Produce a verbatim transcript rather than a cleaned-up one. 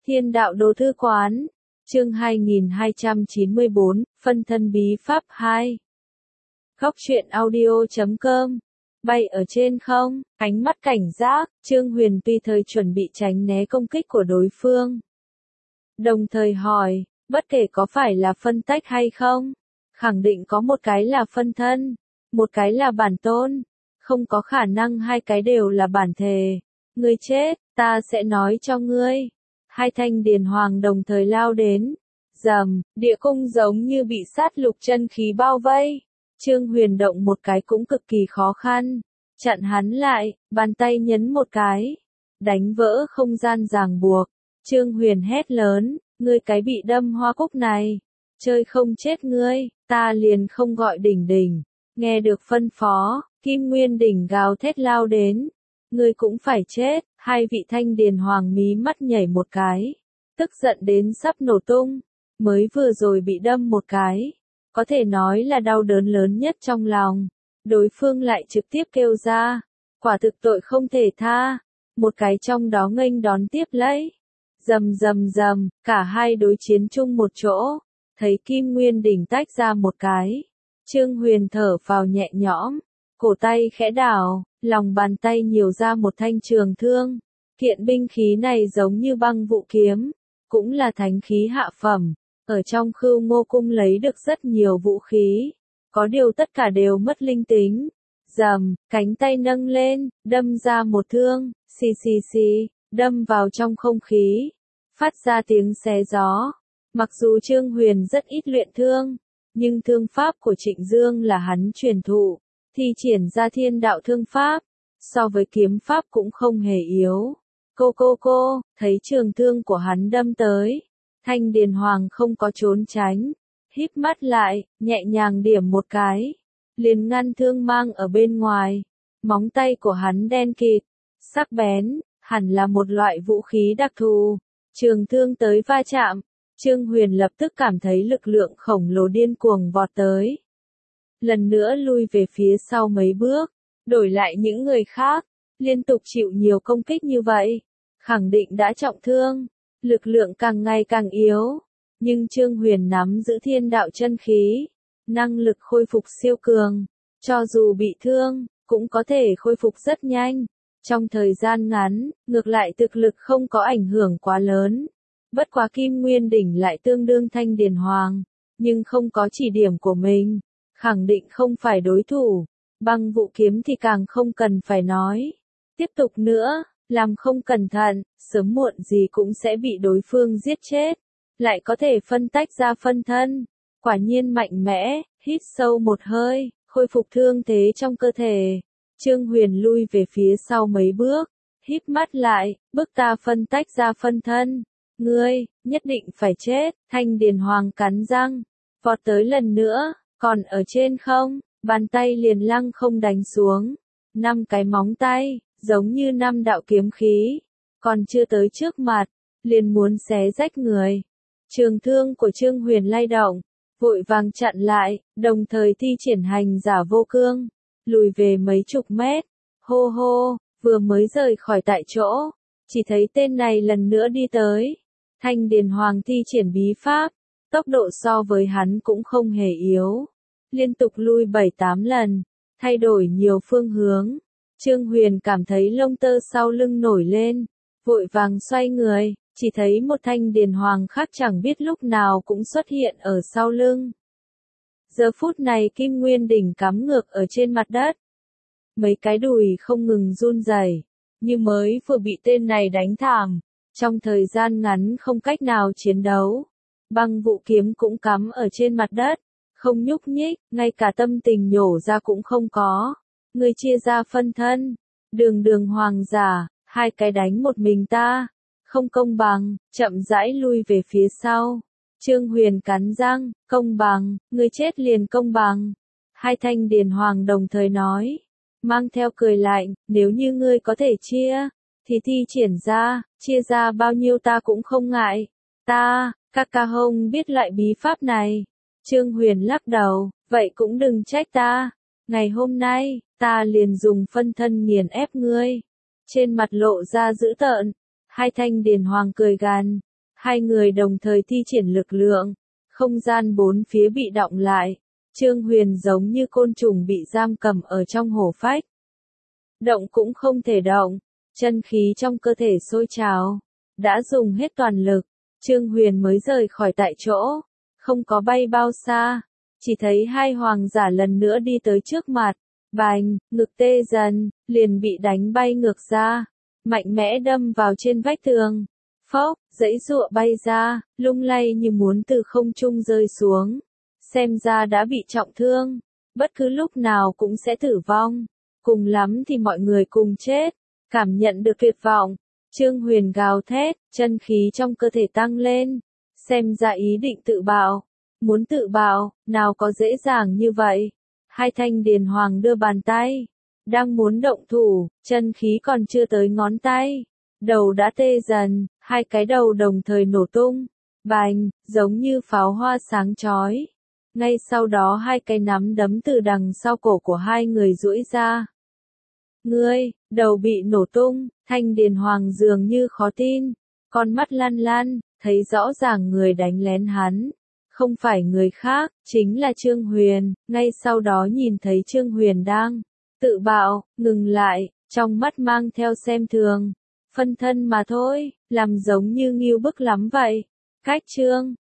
Thiên đạo đồ thư quán, chương hai nghìn hai trăm chín mươi bốn, phân thân bí pháp hai. Góc truyện audio chấm com. Bay ở trên không, ánh mắt cảnh giác, Trương Huyền tùy thời chuẩn bị tránh né công kích của đối phương. Đồng thời hỏi, bất kể có phải là phân tách hay không, khẳng định có một cái là phân thân, một cái là bản tôn, không có khả năng hai cái đều là bản thể. Ngươi chết, ta sẽ nói cho ngươi. Hai thanh điền hoàng đồng thời lao đến. Rầm, địa cung giống như bị sát lục chân khí bao vây. Trương Huyền động một cái cũng cực kỳ khó khăn. Chặn hắn lại, bàn tay nhấn một cái. Đánh vỡ không gian ràng buộc. Trương Huyền hét lớn, ngươi cái bị đâm hoa cúc này. Chơi không chết ngươi, ta liền không gọi đỉnh đỉnh. Nghe được phân phó, Kim Nguyên đỉnh gào thét lao đến. Ngươi cũng phải chết, hai vị thanh điền hoàng mí mắt nhảy một cái. Tức giận đến sắp nổ tung. Mới vừa rồi bị đâm một cái. Có thể nói là đau đớn lớn nhất trong lòng. Đối phương lại trực tiếp kêu ra. Quả thực tội không thể tha. Một cái trong đó nghênh đón tiếp lấy. Rầm rầm rầm, cả hai đối chiến chung một chỗ. Thấy Kim Nguyên đỉnh tách ra một cái. Trương Huyền thở phào nhẹ nhõm. Cổ tay khẽ đảo, lòng bàn tay nhiều ra một thanh trường thương. Kiện binh khí này giống như băng vụ kiếm. Cũng là thánh khí hạ phẩm. Ở trong Khưu Ngô Cung lấy được rất nhiều vũ khí. Có điều tất cả đều mất linh tính. Rầm, cánh tay nâng lên, đâm ra một thương, xì xì xì, đâm vào trong không khí. Phát ra tiếng xé gió. Mặc dù Trương Huyền rất ít luyện thương. Nhưng thương pháp của Trịnh Dương là hắn truyền thụ. Thi triển ra thiên đạo thương pháp. So với kiếm pháp cũng không hề yếu. Cô cô cô, thấy trường thương của hắn đâm tới. Thanh điền hoàng không có trốn tránh. Híp mắt lại, nhẹ nhàng điểm một cái. Liền ngăn thương mang ở bên ngoài. Móng tay của hắn đen kịt. Sắc bén, hẳn là một loại vũ khí đặc thù. Trường thương tới va chạm. Trương Huyền lập tức cảm thấy lực lượng khổng lồ điên cuồng vọt tới. Lần nữa lui về phía sau mấy bước. Đổi lại những người khác. Liên tục chịu nhiều công kích như vậy. Khẳng định đã trọng thương. Lực lượng càng ngày càng yếu. Nhưng Trương Huyền nắm giữ thiên đạo chân khí. Năng lực khôi phục siêu cường. Cho dù bị thương, cũng có thể khôi phục rất nhanh. Trong thời gian ngắn, ngược lại thực lực không có ảnh hưởng quá lớn. Bất quá Kim Nguyên đỉnh lại tương đương thanh điền hoàng. Nhưng không có chỉ điểm của mình. Khẳng định không phải đối thủ. Băng vụ kiếm thì càng không cần phải nói. Tiếp tục nữa, làm không cẩn thận, sớm muộn gì cũng sẽ bị đối phương giết chết. Lại có thể phân tách ra phân thân. Quả nhiên mạnh mẽ, hít sâu một hơi, khôi phục thương thế trong cơ thể. Trương Huyền lui về phía sau mấy bước, híp mắt lại, bức ta phân tách ra phân thân. Ngươi, nhất định phải chết, thanh điền hoàng cắn răng. Vọt tới lần nữa, còn ở trên không, bàn tay liền lăng không đánh xuống. Năm cái móng tay, giống như năm đạo kiếm khí. Còn chưa tới trước mặt, liền muốn xé rách người. Trường thương của Trương Huyền lay động, vội vàng chặn lại, đồng thời thi triển hành giả vô cương, lùi về mấy chục mét. Hô hô, vừa mới rời khỏi tại chỗ, chỉ thấy tên này lần nữa đi tới. Thanh điền hoàng thi triển bí pháp, tốc độ so với hắn cũng không hề yếu. Liên tục lui bảy tám lần, thay đổi nhiều phương hướng. Trương Huyền cảm thấy lông tơ sau lưng nổi lên, vội vàng xoay người, chỉ thấy một thanh điền hoàng khác chẳng biết lúc nào cũng xuất hiện ở sau lưng. Giờ phút này Kim Nguyên đỉnh cắm ngược ở trên mặt đất. Mấy cái đùi không ngừng run rẩy, như mới vừa bị tên này đánh thảm. Trong thời gian ngắn không cách nào chiến đấu. Băng vụ kiếm cũng cắm ở trên mặt đất, không nhúc nhích, ngay cả tâm tình nhổ ra cũng không có. Người chia ra phân thân, đường đường hoàng giả, hai cái đánh một mình ta, không công bằng, chậm rãi lui về phía sau. Trương Huyền cắn răng, công bằng, người chết liền công bằng. Hai thanh điền hoàng đồng thời nói, mang theo cười lạnh, nếu như ngươi có thể chia, thì thi triển ra, chia ra bao nhiêu ta cũng không ngại. Ta, ca ca hông biết loại bí pháp này. Trương Huyền lắc đầu, vậy cũng đừng trách ta. Ngày hôm nay, ta liền dùng phân thân nghiền ép ngươi. Trên mặt lộ ra dữ tợn. Hai thanh điền hoàng cười gằn, Hai người đồng thời thi triển lực lượng, không gian bốn phía bị đọng lại. Trương Huyền giống như côn trùng bị giam cầm ở trong hổ phách. Động cũng không thể động, chân khí trong cơ thể sôi trào. Đã dùng hết toàn lực, Trương Huyền mới rời khỏi tại chỗ, không có bay bao xa, chỉ thấy hai hoàng giả lần nữa đi tới trước mặt, bành, ngực tê dần, liền bị đánh bay ngược ra, mạnh mẽ đâm vào trên vách tường. Phốc, giãy giụa bay ra, lung lay như muốn từ không trung rơi xuống. Xem ra đã bị trọng thương, bất cứ lúc nào cũng sẽ tử vong, cùng lắm thì mọi người cùng chết. Cảm nhận được tuyệt vọng, Trương Huyền gào thét, chân khí trong cơ thể tăng lên, xem ra ý định tự bạo. Muốn tự bạo, nào có dễ dàng như vậy. Hai thanh điền hoàng đưa bàn tay, đang muốn động thủ, chân khí còn chưa tới ngón tay. Đầu đã tê dần, hai cái đầu đồng thời nổ tung, bành, giống như pháo hoa sáng chói. Ngay sau đó hai cái nắm đấm từ đằng sau cổ của hai người duỗi ra. Ngươi, đầu bị nổ tung, thanh điền hoàng dường như khó tin, con mắt lăn lăn, thấy rõ ràng người đánh lén hắn. Không phải người khác, chính là Trương Huyền, ngay sau đó nhìn thấy Trương Huyền đang tự bạo, ngừng lại, trong mắt mang theo xem thường. Phân thân mà thôi, làm giống như ngưu bức lắm vậy. Cách Trương